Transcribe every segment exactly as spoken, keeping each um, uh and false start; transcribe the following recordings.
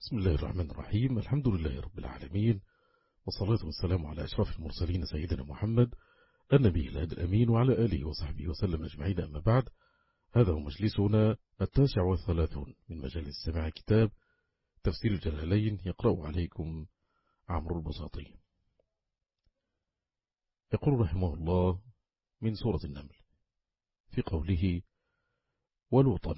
بسم الله الرحمن الرحيم. الحمد لله رب العالمين، والصلاة والسلام على أشرف المرسلين سيدنا محمد النبي الهادي الأمين وعلى آله وصحبه وسلم أجمعين. أما بعد، هذا هو مجلسنا التاسع والثلاثون من مجالس سماع كتاب تفسير الجلالين، يقرأ عليكم عمرو البساطي. يقول رحمه الله من سورة النمل في قوله: ولوطا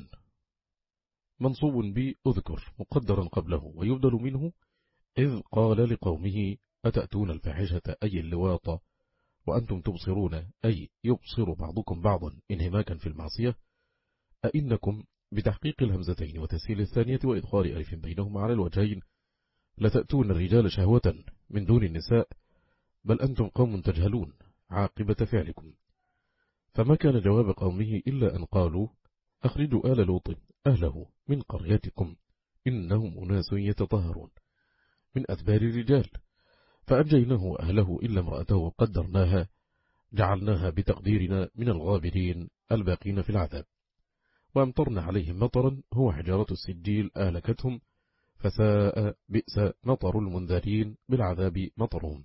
منصوب بأذكر مقدرا قبله، ويبدل منه إذ قال لقومه أتأتون الفاحشة أي اللواط وأنتم تبصرون، أي يبصر بعضكم بعضا انهماكا في المعصية. أئنكم بتحقيق الهمزتين وتسهيل الثانية وإدخال ألف بينهما على الوجهين لتأتون الرجال شهوة من دون النساء، بل أنتم قوم تجهلون عاقبة فعلكم. فما كان جواب قومه إلا أن قالوا: أخرجوا آل لوط أهله من قريتكم إنهم أناس يتطهرون من أدبار الرجال. فأنجيناه وأهله إلا امرأته قدرناها جعلناها بتقديرنا من الغابرين الباقين في العذاب. وأمطرنا عليهم مطرا هو حجارة السجيل أهلكتهم، فساء بئس مطر المنذرين بالعذاب مطرهم.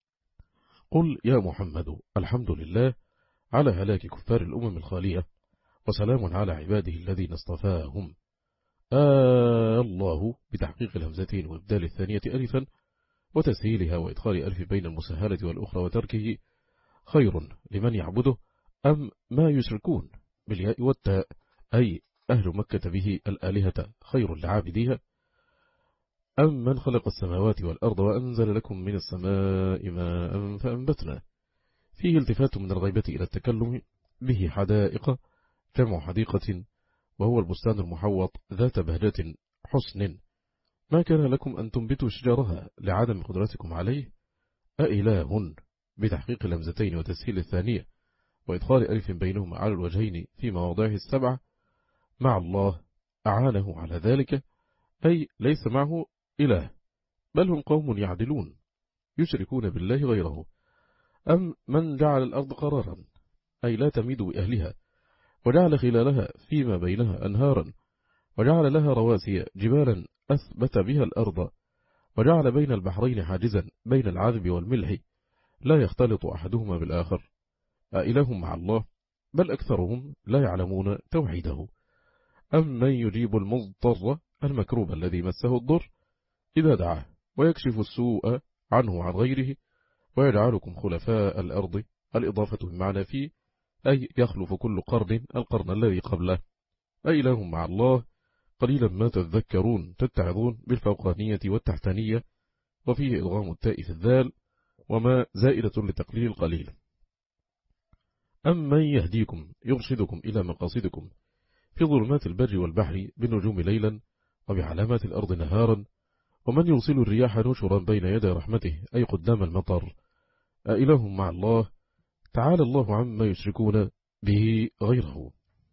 قل يا محمد الحمد لله على هلاك كفار الأمم الخالية، وسلام على عباده الذين اصطفاهم. آه الله بتحقيق الهمزتين وإبدال الثانية ألفا وتسهيلها وإدخال ألف بين المسهلة والأخرى وتركه خير لمن يعبده، أم ما يشركون بالياء والتاء أي أهل مكة به الآلهة خير لعابديها، أم من خلق السماوات والأرض وأنزل لكم من السماء ماء فأنبتنا. فيه التفات من الغيبة إلى التكلم به حدائق جمع حديقة، وهو البستان المحوط ذات بهجة حسن. ما كان لكم أن تنبتوا شجرها لعدم قدرتكم عليه. أإله بتحقيق الهمزتين وتسهيل الثانية وإدخال ألف بينهما على الوجهين في مواضعه السبعة مع الله أعانه على ذلك، أي ليس معه إله، بل هم قوم يعدلون يشركون بالله غيره. أم من جعل الأرض قرارا أي لا تميد بأهلها، وجعل خلالها فيما بينها أنهارا، وجعل لها رواسي جبالا أثبت بها الأرض، وجعل بين البحرين حاجزا بين العذب والملح لا يختلط أحدهما بالآخر. أإله مع الله، بل أكثرهم لا يعلمون توحيده. أم من يجيب المضطر المكروب الذي مسه الضر إذا دعاه، ويكشف السوء عنه عن غيره، ويجعلكم خلفاء الأرض. الإضافة بمعنى فيه أي يخلف كل قرن القرن الذي قبله. أإله مع الله قليلا ما تذكرون، تتعظون بالفوقانية والتحتانية، وفيه إضغام التاء في الذال وما زائدة لتقليل القليل. أم من يهديكم يرشدكم إلى مقاصدكم في ظلمات البر والبحر بالنجوم ليلا وبعلامات الأرض نهارا، ومن يرسل الرياح نشرا بين يدي رحمته أي قدام المطر. أإله مع الله تعالى الله عما يشركون به غيره.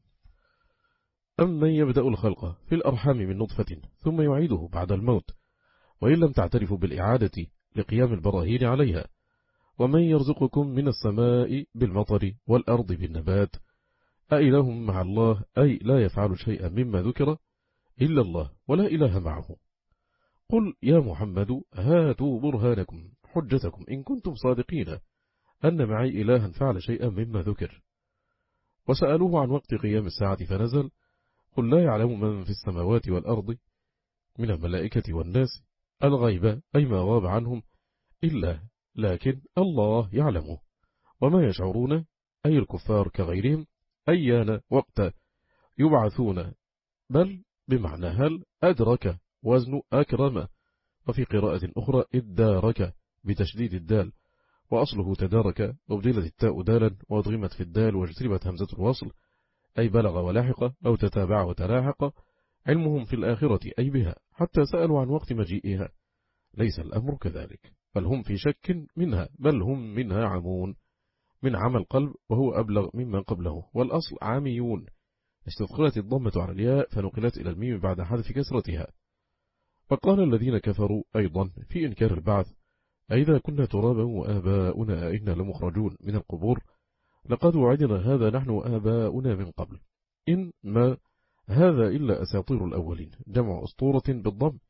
أم من يبدأ الخلق في الأرحام من نطفة ثم يعيده بعد الموت، وإن لم تعترفوا بالإعادة لقيام البراهين عليها. ومن يرزقكم من السماء بالمطر والأرض بالنبات. أإله مع الله أي لا يفعل شيئا مما ذكر إلا الله ولا إله معه. قل يا محمد هاتوا برهانكم حجتكم إن كنتم صادقين أن معي إلها فعل شيئا مما ذكر. وسألوه عن وقت قيام الساعة فنزل: قل لا يعلم من في السماوات والأرض من الملائكة والناس الغيب أي ما غاب عنهم إلا لكن الله يعلمه، وما يشعرون أي الكفار كغيرهم أيان وقت يبعثون، بل بمعنى هل أدرك وزن أكرم. وفي قراءة أخرى إدارك بتشديد الدال، وأصله تدارك، وبدلت التاء دالا وأضغمت في الدال واجتربت همزة الوصل أي بلغ ولحق أو تتابع وتلاحق. علمهم في الآخرة أي بها، حتى سألوا عن وقت مجيئها. ليس الأمر كذلك، بل هم في شك منها، بل هم منها عمون. من عمى القلب وهو أبلغ مما قبله، والأصل عاميون. استثقلت الضمة على الياء فنقلت إلى الميم بعد حذف كسرتها. وقال الذين كفروا أيضا في إنكار البعث: أئذا كنا ترابا وآباؤنا أئنا لمخرجون من القبور، لقد وعدنا هذا نحن وآباؤنا من قبل إن ما هذا إلا أساطير الأولين. جمع أسطورة بالضم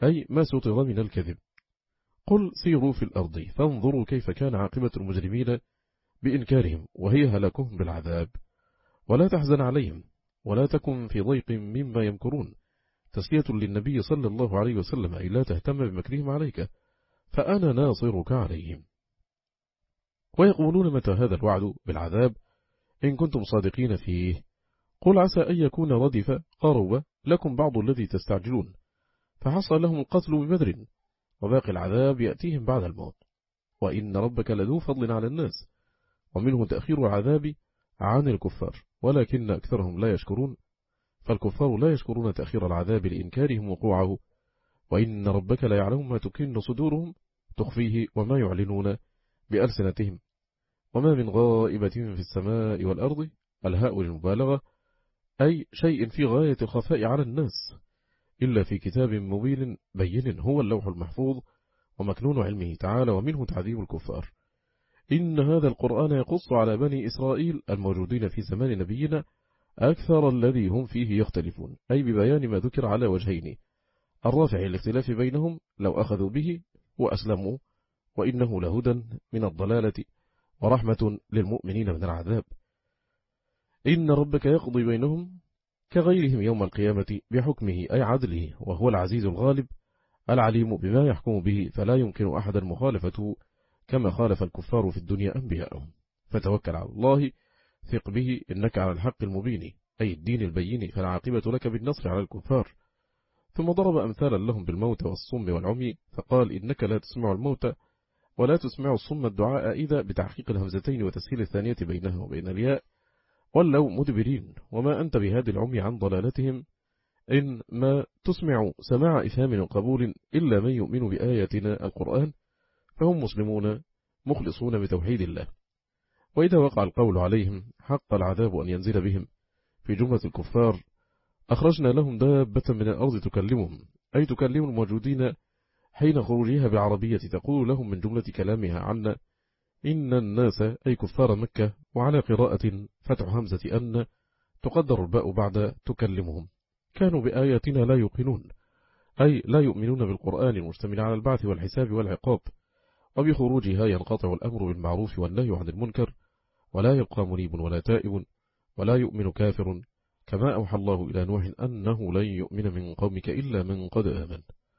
أي ما سطر من الكذب. قل سيروا في الأرض فانظروا كيف كان عاقبة المجرمين بإنكارهم وهي هلاكهم بالعذاب، ولا تحزن عليهم ولا تكن في ضيق مما يمكرون، تسلية للنبي صلى الله عليه وسلم أي لا تهتم بمكرهم عليك فأنا ناصرك عليهم. ويقولون متى هذا الوعد بالعذاب إن كنتم صادقين فيه؟ قل عسى أن يكون ردف قرب لكم بعض الذي تستعجلون، فحصل لهم القتل ببدر وباقي العذاب يأتيهم بعد الموت، وإن ربك لذو فضل على الناس، ومنه تأخير العذاب عن الكفار ولكن أكثرهم لا يشكرون، فالكفار لا يشكرون تأخير العذاب لإنكارهم وقوعه، وإن ربك لا يعلم ما تكن صدورهم تخفيه وما يعلنون بألسنتهم، وما من غائبة في السماء والأرض، الهاء للمبالغة، أي شيء في غاية الخفاء على الناس إلا في كتاب مبين بين هو اللوح المحفوظ ومكنون علمه تعالى، ومنه تعذيب الكفار. إن هذا القرآن يقص على بني إسرائيل الموجودين في زمان نبينا أكثر الذي هم فيه يختلفون، أي ببيان ما ذكر على وجهين، الرافع الاختلاف بينهم لو أخذوا به وأسلموا، وإنه لهدى من الضلالة ورحمة للمؤمنين من العذاب. إن ربك يقضي بينهم كغيرهم يوم القيامة بحكمه أي عدله، وهو العزيز الغالب العليم بما يحكم به، فلا يمكن أحدا مخالفته كما خالف الكفار في الدنيا أنبياءهم. فتوكل على الله ثق به إنك على الحق المبين أي الدين البين، فالعاقبة لك بالنصر على الكفار. ثم ضرب أمثالا لهم بالموت والصم والعمي، فقال إنك لا تسمع الموت ولا تسمع الصم الدعاء إذا بتحقيق الهمزتين وتسهيل الثانية بينها وبين الياء، ولوا مدبرين، وما أنت بهذه العمي عن ضلالتهم إن ما تسمع سماع إفهام وقبول إلا من يؤمن بآياتنا القرآن، فهم مسلمون مخلصون بتوحيد الله. وإذا وقع القول عليهم حق العذاب أن ينزل بهم في جملة الكفار، أخرجنا لهم دابة من الأرض تكلمهم، أي تكلم الموجودين حين خروجها بعربية، تقول لهم من جملة كلامها عنا إن الناس أي كفار مكة، وعلى قراءة فتح همزة أن تقدر الباء بعد تكلمهم، كانوا بآياتنا لا يوقنون، أي لا يؤمنون بالقرآن المشتمل على البعث والحساب والعقاب، وبخروجها ينقطع الأمر بالمعروف والنهي عن المنكر، ولا يبقى منيب ولا تائب ولا يؤمن كافر، كما أوحى الله إلى نوح أنه لن يؤمن من قومك إلا من قد آمن.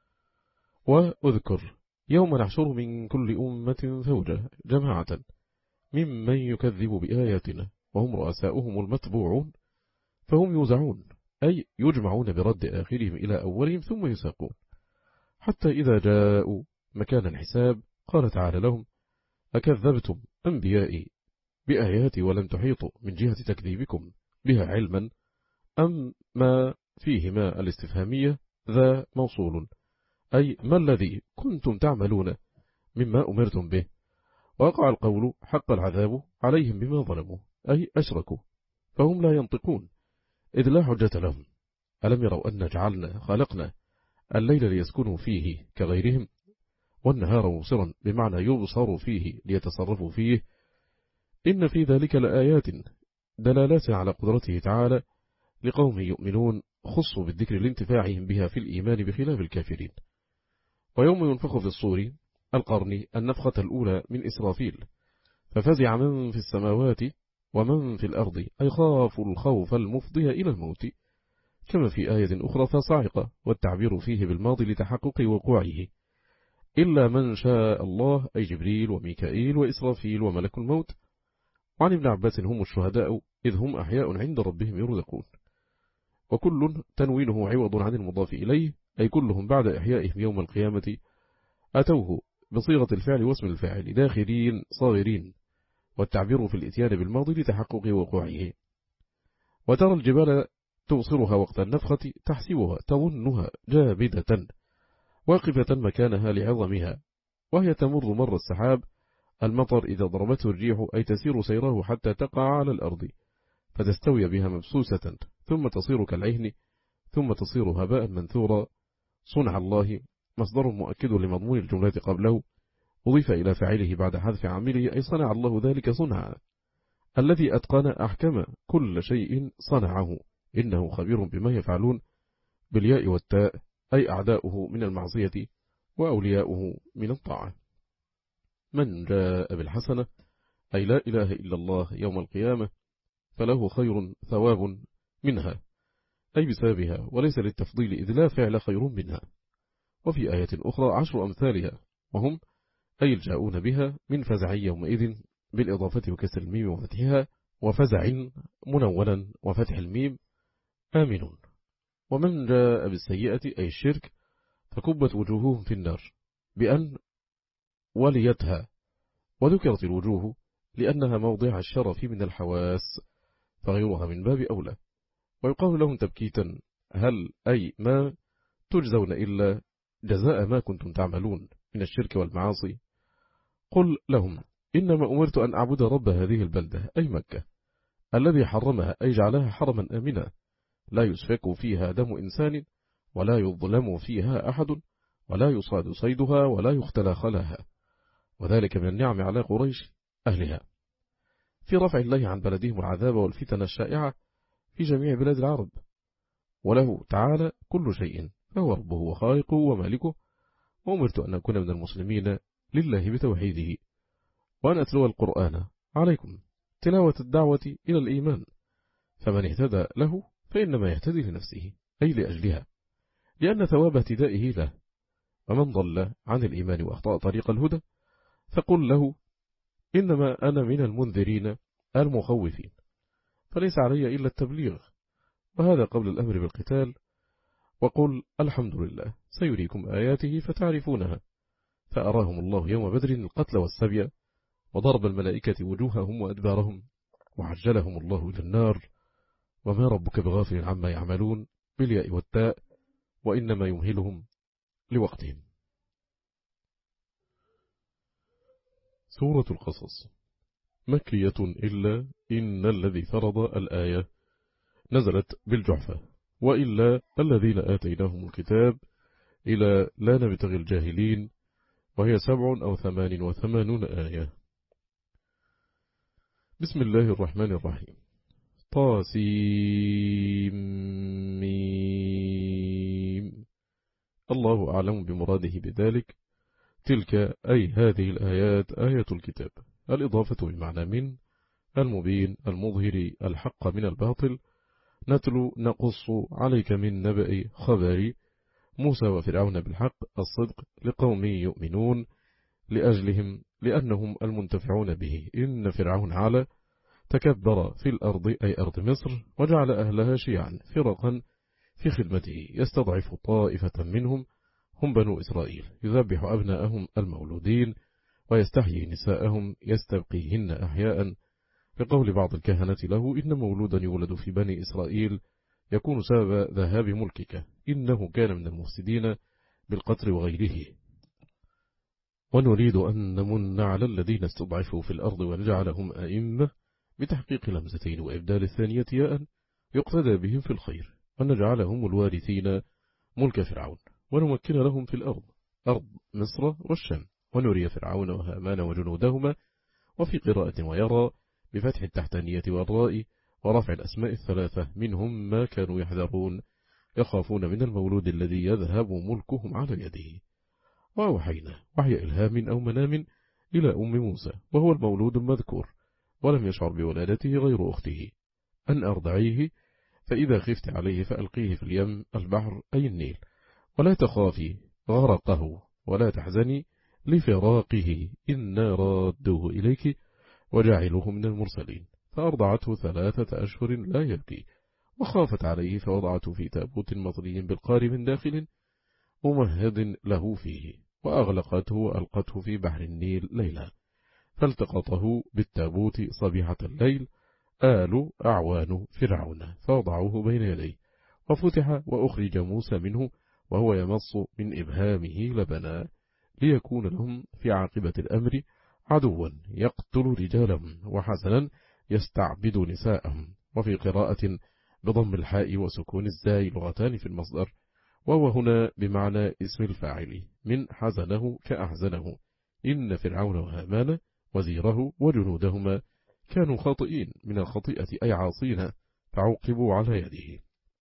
وأذكر يوم نحشر من كل أمة فوجا جماعة ممن يكذب بآياتنا وهم رؤساؤهم المتبوعون، فهم يوزعون أي يجمعون برد آخرهم إلى أولهم ثم يساقون، حتى إذا جاءوا مكان الحساب قال تعالى لهم أكذبتم أنبيائي بآياتي ولم تحيطوا من جهة تكذيبكم بها علما، أم ما فيهما الاستفهامية ذا موصول، أي ما الذي كنتم تعملون مما أمرتم به. وقع القول حق العذاب عليهم بما ظلموا أي أشركوا، فهم لا ينطقون إذ لا حجة لهم. ألم يروا أن جعلنا خلقنا الليل ليسكنوا فيه كغيرهم، والنهار مبصرا بمعنى يبصر فيه ليتصرفوا فيه، إن في ذلك لآيات دلالات على قدرته تعالى لقوم يؤمنون، خصوا بالذكر لانتفاعهم بها في الإيمان بخلاف الكافرين. ويوم ينفخ في الصور القرن النفخة الأولى من إسرافيل، ففزع من في السماوات ومن في الأرض، أي خافوا الخوف المفضي إلى الموت، كما في آية أخرى فصاعقة، والتعبير فيه بالماضي لتحقق وقوعه، إلا من شاء الله أي جبريل وميكائيل وإسرافيل وملك الموت. وعن ابن عباس هم الشهداء إذ هم أحياء عند ربهم يرزقون، وكل تنوينه عوض عن المضاف إليه، أي كلهم بعد إحيائهم يوم القيامة أتوه بصيغة الفعل واسم الفاعل داخلين صاغرين، والتعبير في الإتيان بالماضي لتحقق وقوعه. وترى الجبال تبصرها وقت النفخة تحسبها تظنها جامدة واقفة مكانها لعظمها، وهي تمر مر السحاب المطر إذا ضربته الريح، أي تسير سيره حتى تقع على الأرض فتستوي بها مبسوسة، ثم تصير كالعهن، ثم تصير هباء منثورا. صنع الله مصدر مؤكد لمضمون الجملة قبله، أضيف إلى فاعله بعد حذف عامله، أي صنع الله ذلك صنعا، الذي أتقن أحكم كل شيء صنعه، إنه خبير بما يفعلون بالياء والتاء أي أعداؤه من المعصية وأولياؤه من الطاعة. من جاء بالحسنة أي لا إله إلا الله يوم القيامة فله خير ثواب منها أي بسببها وليس للتفضيل إذ لا فعل خير منها. وفي آية أخرى عشر أمثالها وهم أي الجاؤون بها من فزع يومئذ بالإضافة وكسر الميم وفتحها وفزع منونا وفتح الميم آمنون. ومن جاء بالسيئة أي الشرك فكبت وجوههم في النار بأن وليتها، وذكرت الوجوه لأنها موضع الشرف من الحواس فغيرها من باب أولى. ويقال لهم تبكيتا هل أي ما تجزون إلا جزاء ما كنتم تعملون من الشرك والمعاصي. قل لهم إنما أمرت أن أعبد رب هذه البلدة أي مكة الذي حرمها أي جعلها حرما آمنا لا يسفك فيها دم إنسان ولا يظلم فيها أحد ولا يصاد صيدها ولا يختلى خلاها، وذلك من النعم على قريش أهلها في رفع الله عن بلدهم العذاب والفتن الشائعة في جميع بلاد العرب. وله تعالى كل شيء فهو ربه وخالقه ومالكه. وأمرت أن أكون من المسلمين لله بتوحيده وأن أتلو القرآن عليكم تلاوة الدعوة إلى الإيمان، فمن اهتدى له فإنما يهتدي لنفسه أي لأجلها لأن ثواب اهتدائه له، ومن ضل عن الإيمان وأخطأ طريق الهدى فقل له إنما أنا من المنذرين المخوفين فليس علي إلا التبليغ، وهذا قبل الأمر بالقتال. وقل الحمد لله سيريكم آياته فتعرفونها فأراهم الله يوم بدر القتل والسبي وضرب الملائكة وجوههم وأدبارهم وعجلهم الله إلى النار وما ربك بغافل عما يعملون بالياء والتاء وإنما يمهلهم لوقتهم. سورة القصص مكية إلا إن الذي فرض الآية نزلت بالجحفة وإلا الذين آتيناهم الكتاب إلى لا نبتغي الجاهلين وهي سبع أو ثمان وثمانون آية. بسم الله الرحمن الرحيم. طاسيم الله أعلم بمراده بذلك. تلك أي هذه الآيات آية الكتاب، الإضافة بمعنى من المبين المظهر الحق من الباطل. نتلو نقص عليك من نبأ خبر موسى وفرعون بالحق الصدق لقوم يؤمنون لأجلهم لأنهم المنتفعون به. إن فرعون على تكبر في الأرض أي أرض مصر وجعل أهلها شيعا فرقا في خدمته يستضعف طائفة منهم هم بنو إسرائيل يذبح أبناءهم المولودين ويستحيي نساءهم يستبقيهن أحياء بقول بعض الكهنة له إن مولودا يولد في بني إسرائيل يكون سبب ذهاب ملكك إنه كان من المفسدين بالقتل وغيره. ونريد أن نمن على الذين استضعفوا في الأرض ونجعلهم أئمة بتحقيق لمزتين وإبدال الثانية ياء يقتدى بهم في الخير ونجعلهم الوارثين ملك فرعون ونمكن لهم في الأرض أرض مصر والشام ونري فرعون وهامان وجنودهما. وفي قراءة ويرى بفتح التحتانية والراء ورفع الأسماء الثلاثة منهم ما كانوا يحذرون يخافون من المولود الذي يذهب ملكهم على يده. وأوحينا وحي إلهام أو منام إلى أم موسى وهو المولود المذكور ولم يشعر بولادته غير أخته أن أرضعيه فإذا خفت عليه فألقيه في اليم البحر أي النيل ولا تخافي غرقه ولا تحزني لفراقه إنا رادوه إليك وجعله من المرسلين. فأرضعته ثلاثة أشهر لا يبكي وخافت عليه فوضعته في تابوت مطلي بالقار من داخل ممهد له فيه وأغلقته وألقته في بحر النيل ليلا فالتقطه بالتابوت صبيحة الليل آل أعوان فرعون فوضعوه بين يديه وفتح وأخرج موسى منه وهو يمص من إبهامه لبنا ليكون لهم في عاقبة الأمر عدوا يقتل رجالهم وحسنا يستعبد نساءهم. وفي قراءة بضم الحاء وسكون الزاي لغتان في المصدر وهو هنا بمعنى اسم الفاعل من حزنه كأحزنه. إن فرعون وهامان وزيره وجنودهما كانوا خاطئين من الخطيئة أي عاصين فعوقبوا على يده.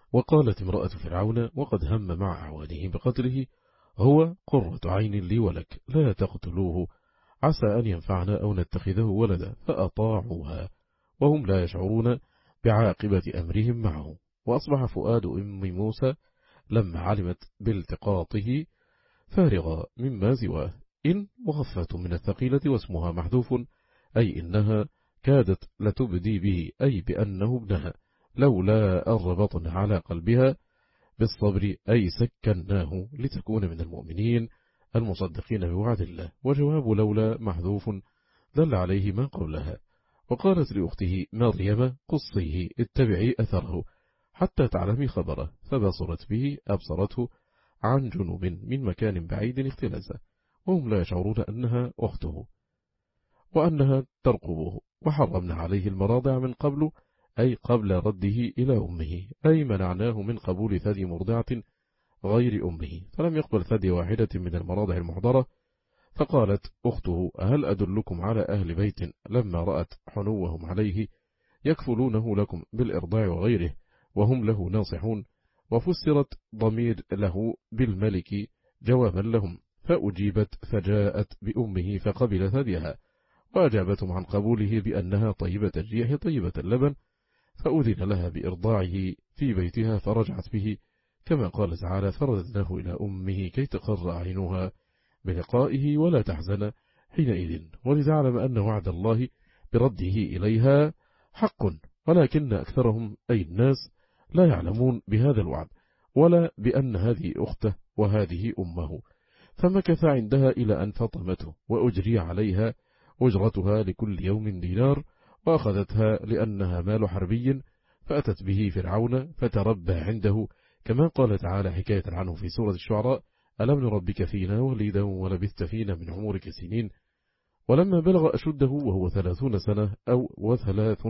وقالت امرأة فرعون وقد هم مع أعوانه بقتله: هو قرة عين لي ولك، لا تقتلوه عسى أن ينفعنا أو نتخذه ولدا، فأطاعوها وهم لا يشعرون بعاقبة أمرهم معه. وأصبح فؤاد أم موسى لما علمت بالتقاطه فارغا مما سواه، إن مخفة من الثقيلة واسمها محذوف، أي إنها كادت لتبدي به، أي بأنه ابنها، لولا أن ربطنا على قلبها بالصبر، أي سكناه لتكون من المؤمنين المصدقين بوعد الله. وجواب لولا محذوف دل عليه ما قبلها. وقالت لأخته مريم: قصيه اتبعي أثره حتى تعلمي خبره، فبصرت به أبصرته عن جنوب من مكان بعيد اختلسه، وهم لا يشعرون أنها أخته وأنها ترقبه. وحرمنا عليه المراضع من قبل، أي قبل رده إلى أمه، أي منعناه من قبول ثدي مرضعة غير أمه، فلم يقبل ثدي واحدة من المراضع المحضرة. فقالت أخته: هل أدلكم على أهل بيت لما رأت حنوهم عليه يكفلونه لكم بالإرضاع وغيره وهم له ناصحون؟ وفسرت ضمير له بالملك جوابا لهم، فأجيبت فجاءت بأمه فقبل ثديها، وأجابتهم عن قبوله بأنها طيبة الريح طيبة اللبن، فأذن لها بإرضاعه في بيتها فرجعت به، كما قال تعالى: فرددناه إلى أمه كي تقر أعينها بلقائه ولا تحزن حينئذ، ولتعلم أن وعد الله برده إليها حق، ولكن أكثرهم أي الناس لا يعلمون بهذا الوعد، ولا بأن هذه أخته وهذه أمه. فمكث عندها إلى أن فطمته، وأجري عليها أجرتها لكل يوم دينار، وأخذتها لأنها مال حربي، فأتت به فرعون فتربى عنده، كما قال تعالى حكاية عنه في سورة الشعراء: ألم نربك فينا وليدا ولبثت فينا من عمرك سنين. ولما بلغ أشده وهو ثلاثون سنة أو وثلاث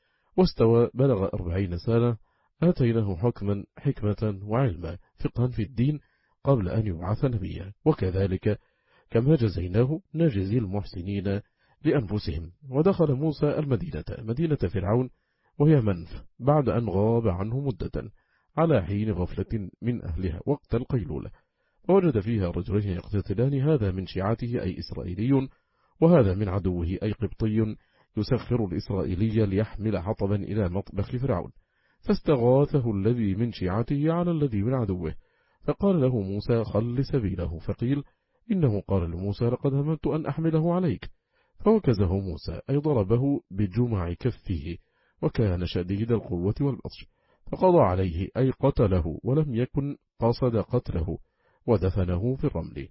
واستوى بلغ أربعين سنة، آتيناه حكما حكمة وعلما فقها في الدين قبل أن يبعث نبيا، وكذلك كما جزيناه نجزي المحسنين لأنفسهم. ودخل موسى المدينة مدينة فرعون وهي منف بعد أن غاب عنه مدة، على حين غفلة من أهلها وقت القيلولة، ووجد فيها رجلين يقتتلان، هذا من شيعته أي إسرائيلي، وهذا من عدوه أي قبطي يسخر الإسرائيلي ليحمل حطبا إلى مطبخ فرعون، فاستغاثه الذي من شيعته على الذي من عدوه، فقال له موسى: خل سبيله. فقيل إنه قال لموسى: لقد هممت أن أحمله عليك، فوكزه موسى أي ضربه بجمع كفه، وكان شديد القوة والبطش، فقضى عليه أي قتله، ولم يكن قصد قتله، ودفنه في الرمل.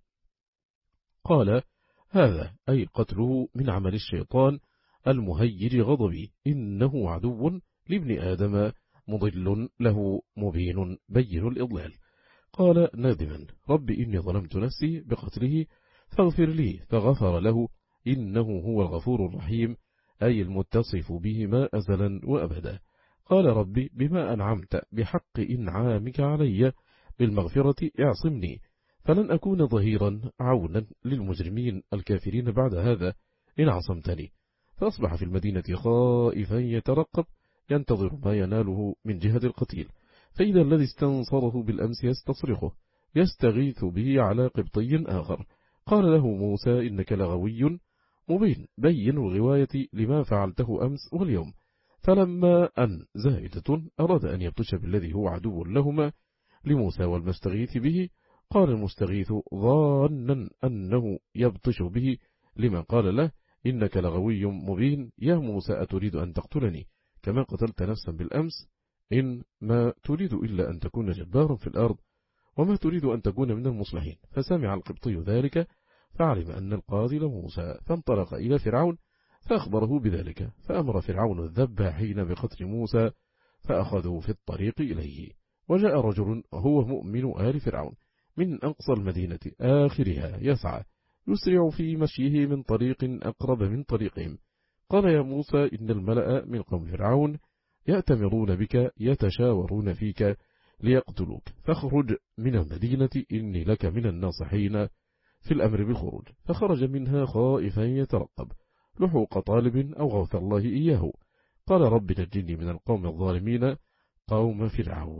قال: هذا أي قتله من عمل الشيطان المهيج غضبي، إنه عدو لابن آدم مضل له مبين بين الإضلال. قال نادما: رب إني ظلمت نفسي بقتله فاغفر لي، فغفر له، إنه هو الغفور الرحيم، أي المتصف بهما أزلا وأبدا. قال: ربي بما أنعمت بحق إنعامك علي بالمغفرة اعصمني، فلن أكون ظهيرا عونا للمجرمين الكافرين بعد هذا إن عصمتني. فأصبح في المدينة خائفا يترقب ينتظر ما يناله من جهة القتيل، فإذا الذي استنصره بالأمس يستصرخه يستغيث به على قبطي آخر. قال له موسى: إنك لغوي مبين بين الغواية لما فعلته أمس واليوم. فلما أن زائدة أراد أن يبطش بالذي هو عدو لهما لموسى والمستغيث به، قال المستغيث ظانا أنه يبطش به لما قال له: إنك لغوي مبين، يا موسى أتريد أن تقتلني كما قتلت نفسا بالأمس؟ إن ما تريد إلا أن تكون جبارا في الأرض، وما تريد أن تكون من المصلحين. فسمع القبطي ذلك فعلم أن القاضي موسى، فانطلق إلى فرعون فأخبره بذلك، فأمر فرعون الذباحين بقتل موسى، فأخذوا في الطريق إليه. وجاء رجل هو مؤمن آل فرعون من أقصى المدينة آخرها يسعى يسرع في مشيه من طريق أقرب من طريقهم. قال: يا موسى إن الملأ من قوم فرعون يأتمرون بك يتشاورون فيك ليقتلوك، فاخرج من المدينة إني لك من الناصحين في الأمر بالخروج. فخرج منها خائفا يترقب لحوق طالب أو غوث الله إياه. قال: رب نجني من القوم الظالمين قوم فرعون.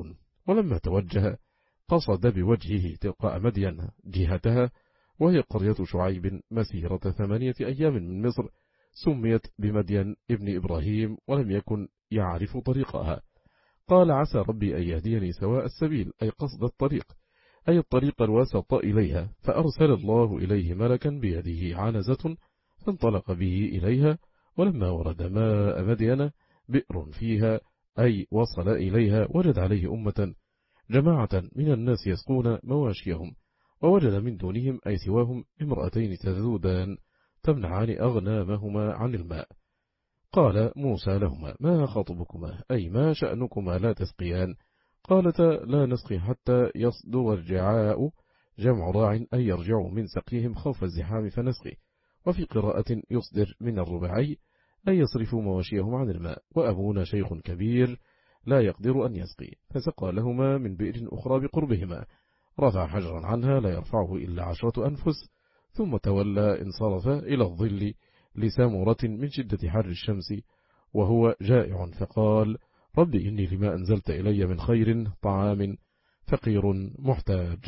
ولما توجه قصد بوجهه تلقاء مدين جهتها، وهي قرية شعيب مسيرة ثمانية أيام من مصر، سميت بمدين ابن إبراهيم، ولم يكن يعرف طريقها. قال عسى ربي أن يهديني سواء السبيل، أي قصد الطريق، أي الطريق الوسط إليها. فأرسل الله إليه ملكا بيده عنزة فانطلق به إليها، ولما ورد ماء مدين بئر فيها، أي وصل إليها، وجد عليه أمة جماعة من الناس يسقون مواشيهم، ووجد من دونهم أي سواهم امرأتين تذودان تمنعان أغنامهما عن الماء. قال موسى لهما ما خطبكما، أي ما شأنكما لا تسقيان؟ قالتا لا نسقي حتى يصدر الرعاء، جمع راع أي يرجعوا من سقيهم خوف الزحام فنسقي. وفي قراءة يصدر من الربعي أي يصرفوا مواشيهم عن الماء، وأبونا شيخ كبير لا يقدر أن يسقي. فسقى لهما من بئر أخرى بقربهما، رفع حجرا عنها لا يرفعه إلا عشرة أنفس، ثم تولى انصرف إلى الظل لسامرة من شدة حر الشمس وهو جائع، فقال رب إني لما أنزلت إلي من خير طعام فقير محتاج.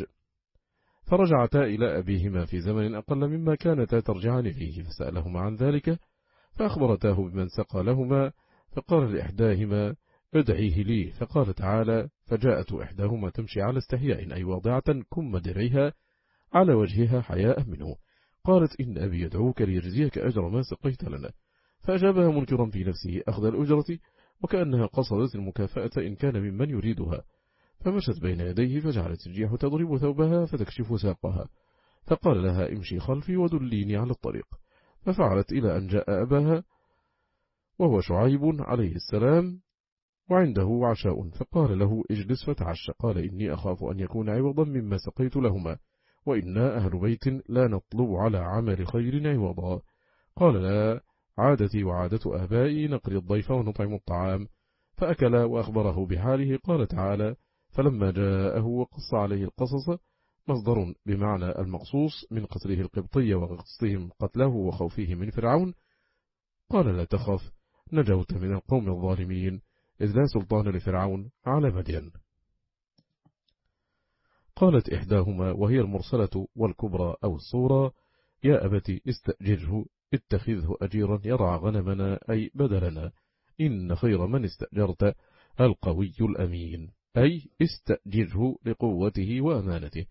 فرجعتا إلى أبيهما في زمن أقل مما كانتا ترجعان فيه، فسألهما عن ذلك فأخبرتاه بمن سقى لهما، فقال لإحداهما ادعيه لي، فقال تعالى فجاءت إحداهما تمشي على استحياء، أي واضعة كم درعها على وجهها حياء منه، قالت إن أبي يدعوك ليجزيك أجر ما سقيت لنا. فأجابها منكرا في نفسه أخذ الأجرة، وكأنها قصدت المكافأة إن كان ممن يريدها. فمشت بين يديه فجعلت الريح تضرب ثوبها فتكشف ساقها، فقال لها امشي خلفي ودليني على الطريق. ففعلت إلى أن جاء أباها وهو شعيب عليه السلام وعنده عشاء، فقال له اجلس فتعشى. قال إني أخاف أن يكون عوضا مما سقيت لهما، وإنا أهل بيت لا نطلب على عمل خير عوضا. قال لا، عادتي وعادة آبائي نقري الضيف ونطعم الطعام. فأكل وأخبره بحاله. قال تعالى فلما جاءه وقص عليه القصص، مصدر بمعنى المقصوص من قتله القبطية وقصهم قتله وخوفه من فرعون. قال لا تخف، نجوت من القوم الظالمين، إذ لا سلطان لفرعون على مدين. قالت إحداهما وهي المرسلة والكبرى أو الصورة يا أبتي استأجره اتخذه أجيرا يرعى غنمنا، أي بدلنا، إن خير من استأجرت القوي الأمين، أي استأجره لقوته وأمانته.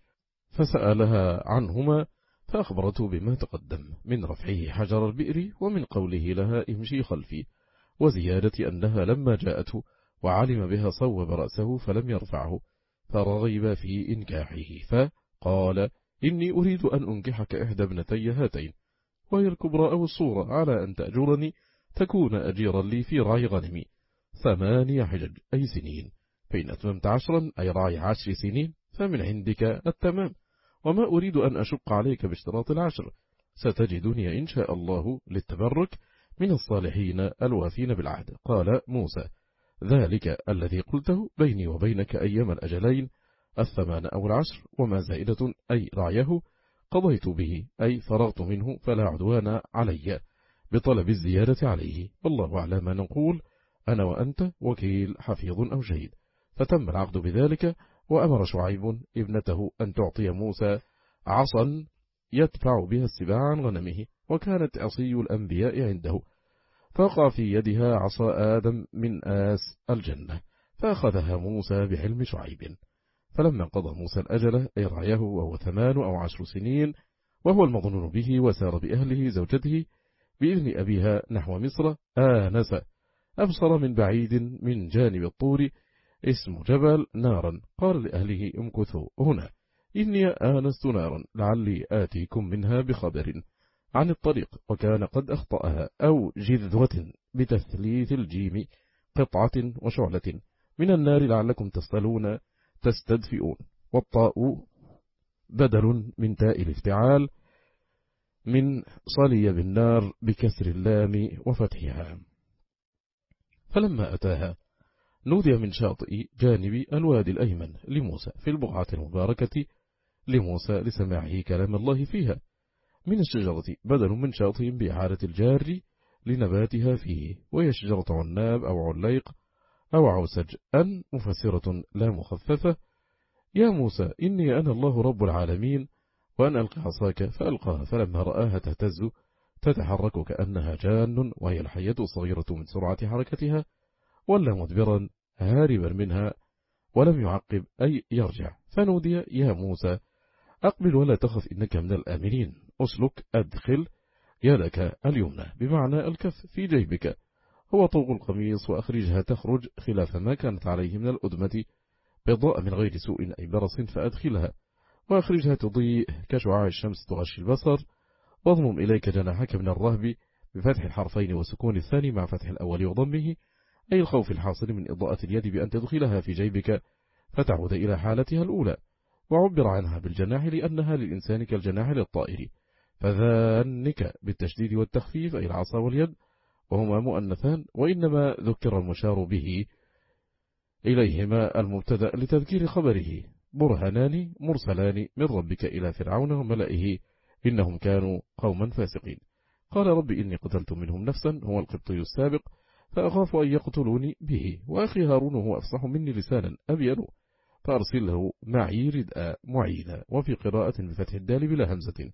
فسألها عنهما فأخبرته بما تقدم من رفعه حجر البئر ومن قوله لها امشي خلفي، وزيادة أنها لما جاءته وعلم بها صوب رأسه فلم يرفعه، فرغب في إنكاحه، فقال إني أريد أن أنكحك إحدى ابنتي هاتين، وهي الكبرى أو الصورة، على أن تأجرني تكون أجيرا لي في رعي غنمي ثمانية حجج، أي سنين، فإن أتممت عشرا أي رعي عشر سنين فمن عندك التمام، وما أريد أن أشق عليك باشتراط العشر، ستجدني إن شاء الله للتبرك من الصالحين الوافين بالعهد. قال موسى ذلك الذي قلته بيني وبينك أيام الأجلين الثمان أو العشر، وما زائدة أي رعيه قضيت به، أي فرغت منه فلا عدوان علي بطلب الزيادة عليه، والله على ما نقول أنا وأنت وكيل حفيظ أو شهيد. فتم العقد بذلك، وأمر شعيب ابنته أن تعطي موسى عصا يدفع بها السباع عن غنمه، وكانت عصي الأنبياء عنده، فوقع في يدها عصا آدم من آس الجنة، فأخذها موسى بعلم شعيب. فلما قضى موسى الأجل أي رعيه وهو ثمان أو عشر سنين وهو المظنون به، وسار بأهله زوجته بإذن أبيها نحو مصر، آنس أبصر من بعيد من جانب الطور اسم جبل نارا، قال لأهله امكثوا هنا إني آنست نارا لعلي آتيكم منها بخبر عن الطريق، وكان قد أخطأها، أو جذوة بتثليث الجيم قطعة وشعلة من النار لعلكم تصطلون تستدفئون، والطاء بدل من تاء الافتعال من صلي بالنار بكسر اللام وفتحها. فلما أتاها نودي من شاطئ جانب الوادي الأيمن لموسى في البقعة المباركة لموسى لسماعه كلام الله فيها، من الشجرة بدل من شاطئ بإعارة الجار لنباتها فيه، وهي شجرة عناب أو عليق أو عوسج أن مفسرة لا مخففة. يا موسى إني أنا الله رب العالمين وأن ألقى عصاك، فألقاها فلما رآها تهتز تتحرك كأنها جان وهي الحية الصغيرة من سرعة حركتها، ولا مدبرا هاربا منها ولم يعقب أي يرجع. فنودي يا موسى أقبل ولا تخف إنك من الآمنين. أسلك أدخل يدك اليمنى بمعنى الكف في جيبك، هو طوق القميص، وأخرجها تخرج خلاف ما كانت عليه من الأدمة بيضاء من غير سوء أي برص، فأدخلها وأخرجها تضيء كشعاع الشمس تغشي البصر. واضمم إليك جناحك من الرهب بفتح الحرفين وسكون الثاني مع فتح الأول وضمه، أي الخوف الحاصل من إضاءة اليد بأن تدخلها في جيبك فتعود إلى حالتها الأولى. وعبر عنها بالجناح لأنها للإنسان كالجناح للطائر، فذانك بالتشديد والتخفيف أي العصا واليد، وهما مؤنثان، وإنما ذكر المشار به إليهما المبتدأ لتذكير خبره. برهانان مرسلان من ربك إلى فرعون وملئه إنهم كانوا قوما فاسقين. قال رب إني قتلت منهم نفسا، هو القبطي السابق، فأخاف أن يقتلوني به، وأخي هارون هو أفصح مني لسانا أبين، فأرسله معي ردءا معينا. وفي قراءة بفتح الدال بلا همزة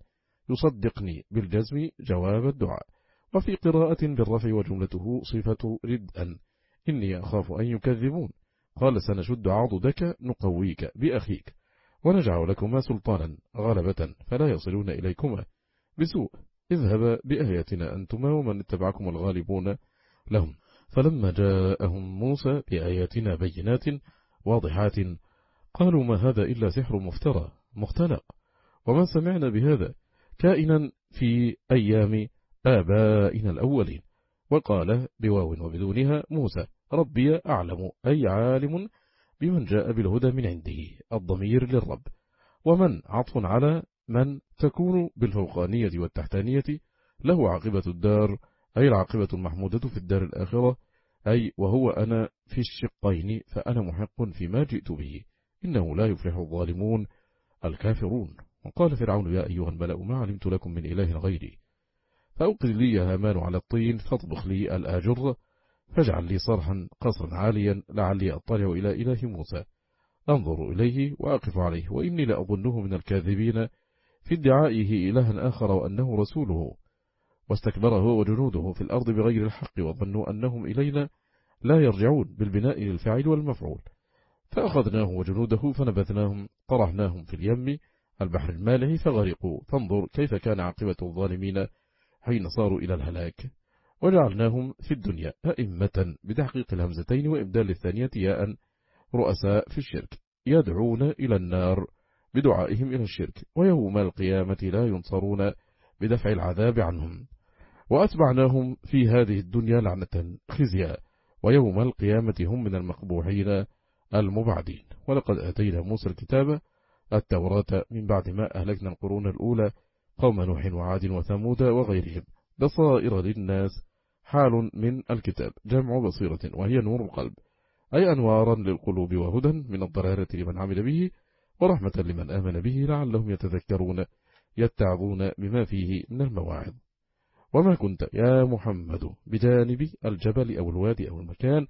يصدقني بالجزم جواب الدعاء. وفي قراءة بالرفع وجملته صفة ردءا إني أخاف أن يكذبون. قال سنشد عضدك نقويك بأخيك ونجعل لكما سلطانا غلبة فلا يصلون إليكما بسوء، اذهبا بآياتنا أنتما ومن اتبعكم الغالبون لهم. فلما جاءهم موسى بآياتنا بينات واضحات قالوا ما هذا إلا سحر مفترى مختلق وما سمعنا بهذا كائنا في أيام آبائنا الأولين. وقال بواو وبدونها موسى ربي أعلم أي عالم بمن جاء بالهدى من عنده، الضمير للرب، ومن عطف على من تكون بالفوقانية والتحتانية له عاقبة الدار، أي العاقبة المحمودة في الدار الآخرة، أي وهو أنا في الشقين فأنا محق فيما جئت به، إنه لا يفلح الظالمون الكافرون. وقال فرعون يا أيها الملأ ما علمت لكم من إله غيري، فأوقد لي يا هامان على الطين فاطبخ لي الآجر فاجعل لي صرحا قصرا عاليا لعلي أطلع إلى إله موسى أنظر إليه وأقف عليه، وإني لأظنه من الكاذبين في ادعائه إلها آخر وأنه رسوله. واستكبر هو وجنوده في الأرض بغير الحق وظنوا أنهم إلينا لا يرجعون بالبناء للفاعل والمفعول. فأخذناه وجنوده فنبذناهم طرحناهم في اليم البحر المالح فغرقوا، فانظر كيف كان عاقبة الظالمين حين صاروا إلى الهلاك. وجعلناهم في الدنيا أئمة بتحقيق الهمزتين وإبدال الثانية ياء رؤساء في الشرك يدعون إلى النار بدعائهم إلى الشرك، ويوم القيامة لا ينصرون بدفع العذاب عنهم. وأتبعناهم في هذه الدنيا لعنة خزيا، ويوم القيامة هم من المقبوحين المبعدين. ولقد آتينا موسى الكتاب التوراة من بعد ما أهلكنا القرون الأولى قوم نوح وعاد وثمود وغيرهم بصائر للناس، حال من الكتاب جمع بصيرة وهي نور القلب، أي أنوارا للقلوب وهدى من الضرارة لمن عمل به ورحمة لمن آمن به لعلهم يتذكرون يتعظون بما فيه من المواعظ. وما كنت يا محمد بجانب الجبل أو الوادي أو المكان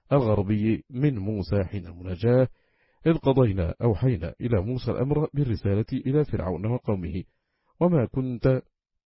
الغربي من موسى حين المناجاة، إذ قضينا أوحينا إلى موسى الأمر بالرسالة إلى فرعون وقومه، وما كنت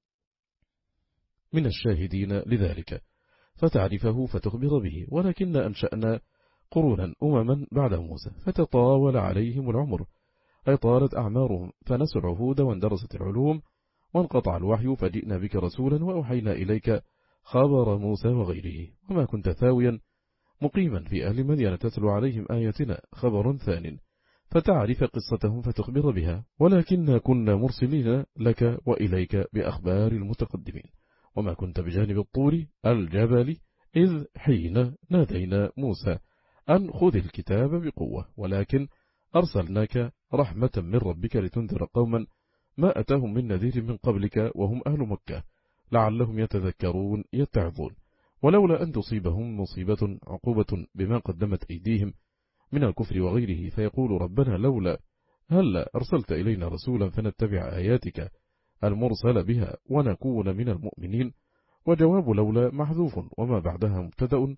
من الشاهدين لذلك فتعرفه فتخبر به، ولكن أنشأنا قرونا أمما بعد موسى فتطاول عليهم العمر، أي طالت أعمارهم، فنسوا العهود واندرست العلوم وانقطع الوحي، فجئنا بك رسولا وأوحينا إليك خبر موسى وغيره. وما كنت ثاويا مقيما في أهل مدين تتلو عليهم آياتنا خبر ثان فتعرف قصتهم فتخبر بها، ولكننا كنا مرسلين لك وإليك بأخبار المتقدمين. وما كنت بجانب الطور الجبل إذ حين نادينا موسى أن خذ الكتاب بقوة، ولكن أرسلناك رحمة من ربك لتنذر قوما ما أتاهم من نذير من قبلك وهم أهل مكة لعلهم يتذكرون يتعظون، ولولا أن تصيبهم مصيبة عقوبة بما قدمت أيديهم من الكفر وغيره فيقول ربنا لولا هل أرسلت إلينا رسولا فنتبع آياتك المرسل بها ونكون من المؤمنين. وجواب لولا محذوف وما بعدها مبتدأ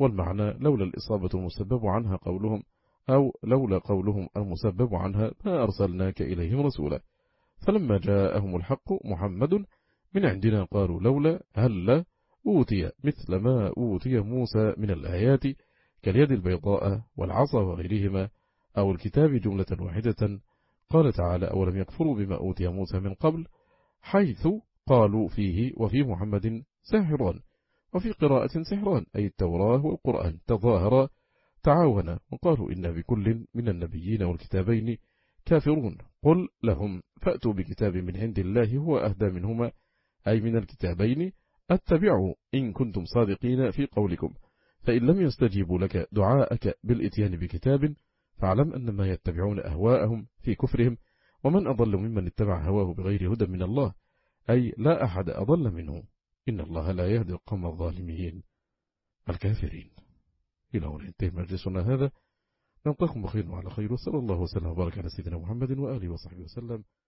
والمعنى لولا الإصابة المسبب عنها قولهم أو لولا قولهم المسبب عنها ما أرسلناك إليهم رسولا. فلما جاءهم الحق محمد من عندنا قالوا لولا هل أوتي مثل ما أوتي موسى من الآيات كاليد البيضاء والعصا وغيرهما أو الكتاب جملة واحدة. قال تعالى أولم يكفروا بما أوتي موسى من قبل، حيث قالوا فيه وفي محمد ساحران، وفي قراءة سحران أي التوراة والقرآن تظاهرا تعاونا، وقالوا إن بكل من النبيين والكتابين كافرون. قل لهم فأتوا بكتاب من عند الله هو أهدى منهما أي من الكتابين اتبعوا إن كنتم صادقين في قولكم، فإن لم يستجيبوا لك دعاءك بالإتيان بكتاب فاعلم أنما يتبعون أهواءهم في كفرهم، ومن أضل ممن اتبع هواه بغير هدى من الله، أي لا أحد أضل منه، إن الله لا يهدي القوم الظالمين الكافرين. إلى هنا انتهى مجلسنا هذا، نلقاكم بخير وعلى خير، وصلى الله وسلم وبارك على سيدنا محمد وآله وصحبه وسلم.